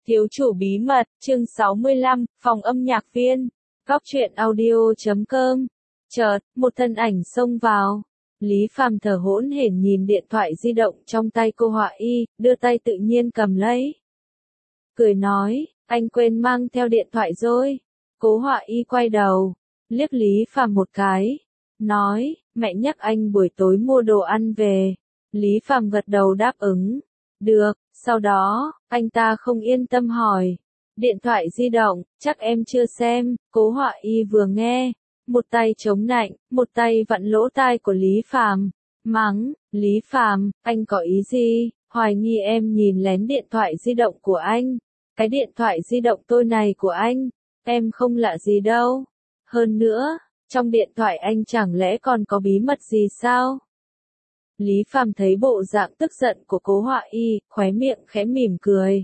Thiếu chủ bí mật, chương 65, phòng âm nhạc viên. Góc truyện audio.com. Chợt, một thân ảnh xông vào. Lý Phàm thở hổn hển nhìn điện thoại di động trong tay cô Họa Y, đưa tay tự nhiên cầm lấy. Cười nói, anh quên mang theo điện thoại rồi. Cố Họa Y quay đầu, liếc Lý Phàm một cái. Nói, mẹ nhắc anh buổi tối mua đồ ăn về. Lý Phàm gật đầu đáp ứng. Được, sau đó, anh ta không yên tâm hỏi. Điện thoại di động, chắc em chưa xem, Cố Họa Y vừa nghe. Một tay chống nạnh, một tay vặn lỗ tai của Lý Phàm, mắng, Lý Phàm, anh có ý gì, hoài nghi em nhìn lén điện thoại di động của anh. Cái điện thoại di động tôi này của anh, em không lạ gì đâu. Hơn nữa, trong điện thoại anh chẳng lẽ còn có bí mật gì sao? Lý Phàm thấy bộ dạng tức giận của Cố Họa Y, khóe miệng khẽ mỉm cười.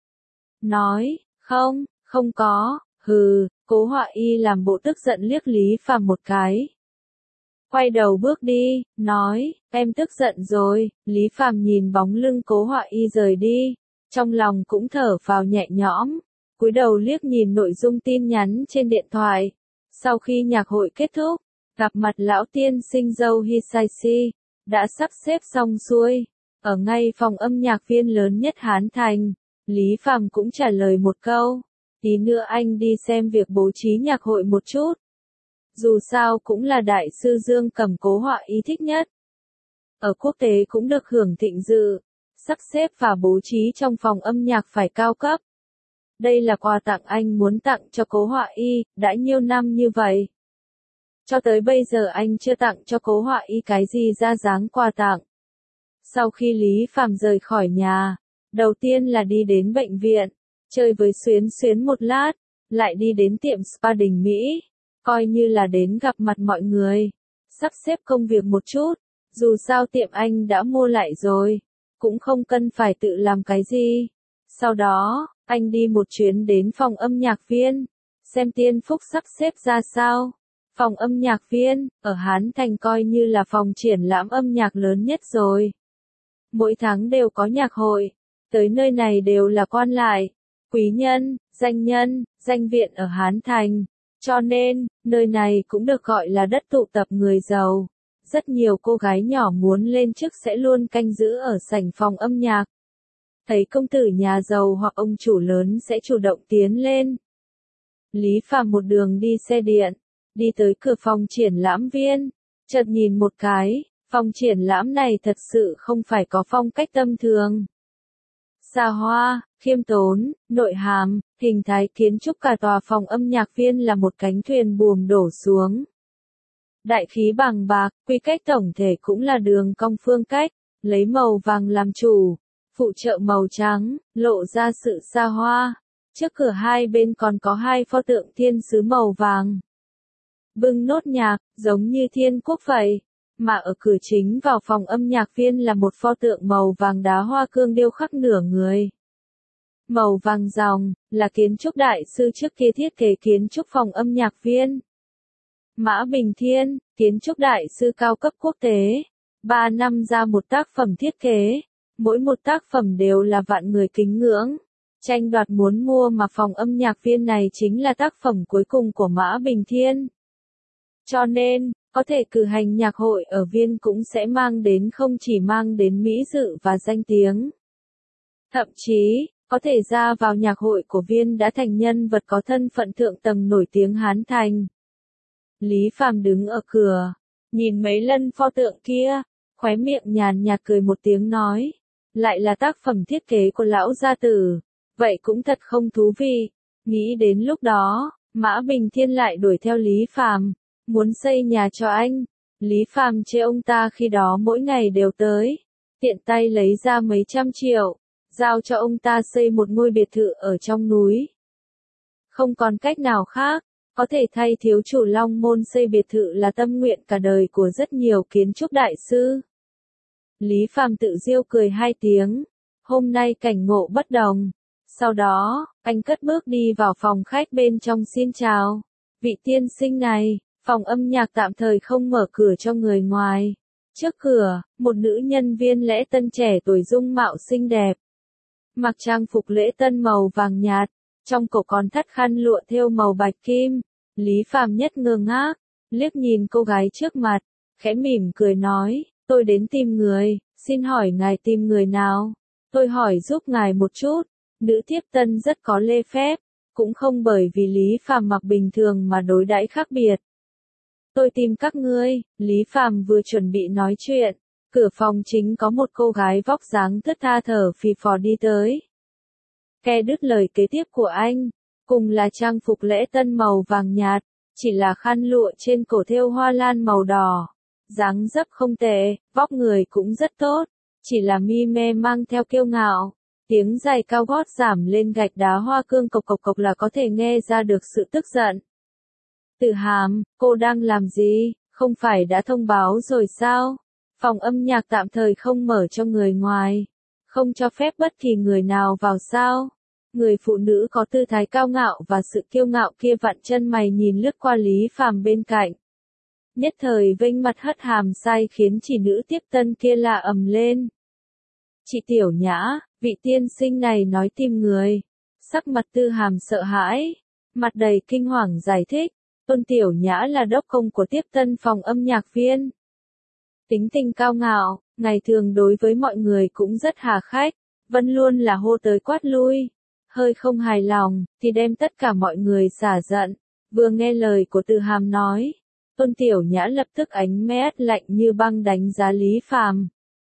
Nói, không có, hừ, Cố Họa Y làm bộ tức giận liếc Lý Phàm một cái. Quay đầu bước đi, nói, em tức giận rồi, Lý Phàm nhìn bóng lưng Cố Họa Y rời đi, trong lòng cũng thở phào nhẹ nhõm, cúi đầu liếc nhìn nội dung tin nhắn trên điện thoại. Sau khi nhạc hội kết thúc, gặp mặt lão tiên sinh dâu Hisaishi, đã sắp xếp xong xuôi, ở ngay phòng âm nhạc viên lớn nhất Hán Thành, Lý Phàm cũng trả lời một câu, tí nữa anh đi xem việc bố trí nhạc hội một chút. Dù sao cũng là đại sư Dương Cầm Cố Họa Y thích nhất. Ở quốc tế cũng được hưởng thịnh dự, sắp xếp và bố trí trong phòng âm nhạc phải cao cấp. Đây là quà tặng anh muốn tặng cho Cố Họa Y, đã nhiều năm như vậy. Cho tới bây giờ anh chưa tặng cho Cố Họa Y cái gì ra dáng quà tặng. Sau khi Lý Phàm rời khỏi nhà, đầu tiên là đi đến bệnh viện, chơi với Xuyến Xuyến một lát, lại đi đến tiệm spa Đình Mỹ, coi như là đến gặp mặt mọi người, sắp xếp công việc một chút, dù sao tiệm anh đã mua lại rồi, cũng không cần phải tự làm cái gì. Sau đó, anh đi một chuyến đến phòng âm nhạc viên, xem Tiên Phúc sắp xếp ra sao. Phòng âm nhạc viên, ở Hán Thành coi như là phòng triển lãm âm nhạc lớn nhất rồi. Mỗi tháng đều có nhạc hội, tới nơi này đều là quan lại, quý nhân, danh viện ở Hán Thành. Cho nên, nơi này cũng được gọi là đất tụ tập người giàu. Rất nhiều cô gái nhỏ muốn lên chức sẽ luôn canh giữ ở sảnh phòng âm nhạc. Thấy công tử nhà giàu hoặc ông chủ lớn sẽ chủ động tiến lên. Lý Phàm một đường đi xe điện, đi tới cửa phòng triển lãm viên, chợt nhìn một cái, phòng triển lãm này thật sự không phải có phong cách tầm thường. Xa hoa, khiêm tốn, nội hàm, hình thái kiến trúc cả tòa phòng âm nhạc viên là một cánh thuyền buồm đổ xuống. Đại khí bằng bạc, quy cách tổng thể cũng là đường cong phương cách, lấy màu vàng làm chủ, phụ trợ màu trắng, lộ ra sự xa hoa. Trước cửa hai bên còn có hai pho tượng thiên sứ màu vàng. Bưng nốt nhạc, giống như thiên quốc vậy. Mà ở cửa chính vào phòng âm nhạc viên là một pho tượng màu vàng đá hoa cương điêu khắc nửa người. Màu vàng ròng, là kiến trúc đại sư trước kia thiết kế kiến trúc phòng âm nhạc viên. Mã Bình Thiên, kiến trúc đại sư cao cấp quốc tế. 3 năm ra một tác phẩm thiết kế. Mỗi một tác phẩm đều là vạn người kính ngưỡng. Tranh đoạt muốn mua mà phòng âm nhạc viên này chính là tác phẩm cuối cùng của Mã Bình Thiên. Cho nên, có thể cử hành nhạc hội ở viên cũng sẽ không chỉ mang đến mỹ dự và danh tiếng. Thậm chí, có thể ra vào nhạc hội của viên đã thành nhân vật có thân phận thượng tầng nổi tiếng Hán Thành. Lý Phàm đứng ở cửa, nhìn mấy lần pho tượng kia, khóe miệng nhàn nhạt cười một tiếng nói, lại là tác phẩm thiết kế của lão gia tử, vậy cũng thật không thú vị. Nghĩ đến lúc đó, Mã Bình Thiên lại đuổi theo Lý Phàm, muốn xây nhà cho anh. Lý Phàm chê ông ta khi đó mỗi ngày đều tới, tiện tay lấy ra mấy trăm triệu, giao cho ông ta xây một ngôi biệt thự ở trong núi. Không còn cách nào khác, có thể thay thiếu chủ Long Môn xây biệt thự là tâm nguyện cả đời của rất nhiều kiến trúc đại sư. Lý Phàm tự giễu cười hai tiếng, hôm nay cảnh ngộ bất đồng. Sau đó, anh cất bước đi vào phòng khách bên trong xin chào. Vị tiên sinh này, phòng âm nhạc tạm thời không mở cửa cho người ngoài. Trước cửa, một nữ nhân viên lễ tân trẻ tuổi dung mạo xinh đẹp. mặc trang phục lễ tân màu vàng nhạt, trong cổ còn thắt khăn lụa thêu màu bạch kim. Lý Phàm nhất ngơ ngác, liếc nhìn cô gái trước mặt, khẽ mỉm cười nói, tôi đến tìm người, xin hỏi ngài tìm người nào? Tôi hỏi giúp ngài một chút. Nữ tiếp tân rất có lễ phép, cũng không bởi vì Lý Phàm mặc bình thường mà đối đãi khác biệt. Tôi tìm các ngươi. Lý Phàm vừa chuẩn bị nói chuyện, cửa phòng chính có một cô gái vóc dáng thướt tha thở phì phò đi tới. Nghe đứt lời kế tiếp của anh, cùng là trang phục lễ tân màu vàng nhạt, chỉ là khăn lụa trên cổ thêu hoa lan màu đỏ. Dáng dấp không tệ, vóc người cũng rất tốt, chỉ là mi me mang theo kiêu ngạo. Tiếng giày cao gót giảm lên gạch đá hoa cương cộc cộc cộc là có thể nghe ra được sự tức giận. Tử Hàm, cô đang làm gì, không phải đã thông báo rồi sao? Phòng âm nhạc tạm thời không mở cho người ngoài, không cho phép bất kỳ người nào vào sao? Người phụ nữ có tư thái cao ngạo và sự kiêu ngạo kia vặn chân mày nhìn lướt qua Lý Phàm bên cạnh. Nhất thời vênh mặt hất hàm sai khiến chỉ nữ tiếp tân kia la ầm lên. Chị Tiểu Nhã, vị tiên sinh này nói tìm người. Sắc mặt Tư Hàm sợ hãi, mặt đầy kinh hoàng giải thích, Tôn Tiểu Nhã là đốc công của tiếp tân phòng âm nhạc viên. Tính tình cao ngạo, ngày thường đối với mọi người cũng rất hà khách, vẫn luôn là hô tới quát lui. Hơi không hài lòng, thì đem tất cả mọi người xả giận. Vừa nghe lời của Tư Hàm nói, Tôn Tiểu Nhã lập tức ánh mét lạnh như băng đánh giá Lý Phàm.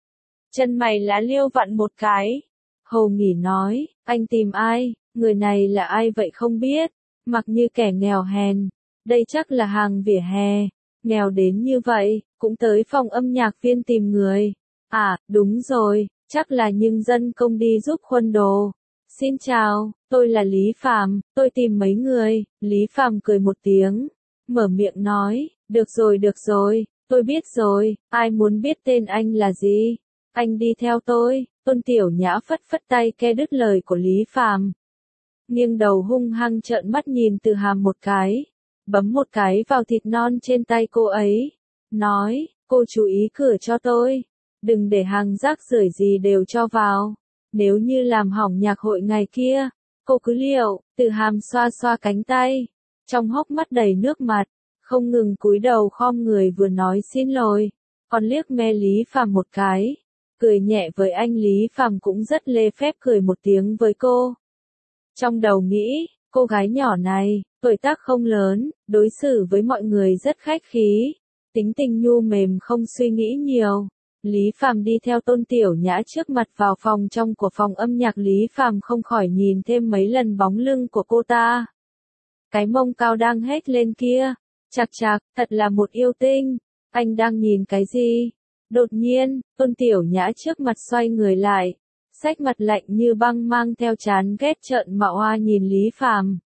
Chân mày lá liêu vặn một cái. Hồ Nghỉ nói, anh tìm ai, người này là ai vậy không biết, mặc như kẻ nghèo hèn, đây chắc là hàng vỉa hè, nghèo đến như vậy, cũng tới phòng âm nhạc viên tìm người. À, đúng rồi, chắc là nhưng dân công đi giúp khuân đồ. Xin chào, tôi là Lý Phàm, tôi tìm mấy người. Lý Phàm cười một tiếng, mở miệng nói, được rồi, tôi biết rồi, ai muốn biết tên anh là gì? Anh đi theo tôi. Tôn Tiểu Nhã phất phất tay ke đứt lời của Lý Phàm. Nghiêng đầu hung hăng trợn mắt nhìn Từ Hàm một cái, bấm một cái vào thịt non trên tay cô ấy, nói, cô chú ý cửa cho tôi, đừng để hàng rác rưởi gì đều cho vào, nếu như làm hỏng nhạc hội ngày kia, cô cứ liệu. Từ Hàm xoa xoa cánh tay, trong hốc mắt đầy nước mặt, không ngừng cúi đầu khom người vừa nói xin lỗi, còn liếc me Lý Phàm một cái. Cười nhẹ với anh. Lý Phàm cũng rất lễ phép cười một tiếng với cô. Trong đầu nghĩ, cô gái nhỏ này, tuổi tác không lớn, đối xử với mọi người rất khách khí, tính tình nhu mềm không suy nghĩ nhiều. Lý Phàm đi theo Tôn Tiểu Nhã trước mặt vào phòng trong của phòng âm nhạc. Lý Phàm không khỏi nhìn thêm mấy lần bóng lưng của cô ta. Cái mông cao đang hét lên kia, chạc chạc, thật là một yêu tinh, anh đang nhìn cái gì? Đột nhiên, Tôn Tiểu Nhã trước mặt xoay người lại, sắc mặt lạnh như băng mang theo chán ghét trợn mạo hoa nhìn Lý Phàm.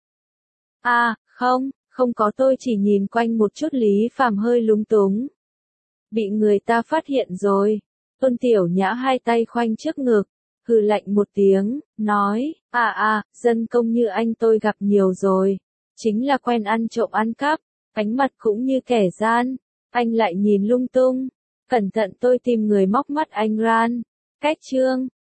À, không có, tôi chỉ nhìn quanh một chút. Lý Phàm hơi lúng túng. Bị người ta phát hiện rồi. Tôn Tiểu Nhã hai tay khoanh trước ngực, hừ lạnh một tiếng, nói, dân công như anh tôi gặp nhiều rồi, chính là quen ăn trộm ăn cắp, ánh mặt cũng như kẻ gian, anh lại nhìn lung tung. Cẩn thận tôi tìm người móc mắt anh ran. Cách chương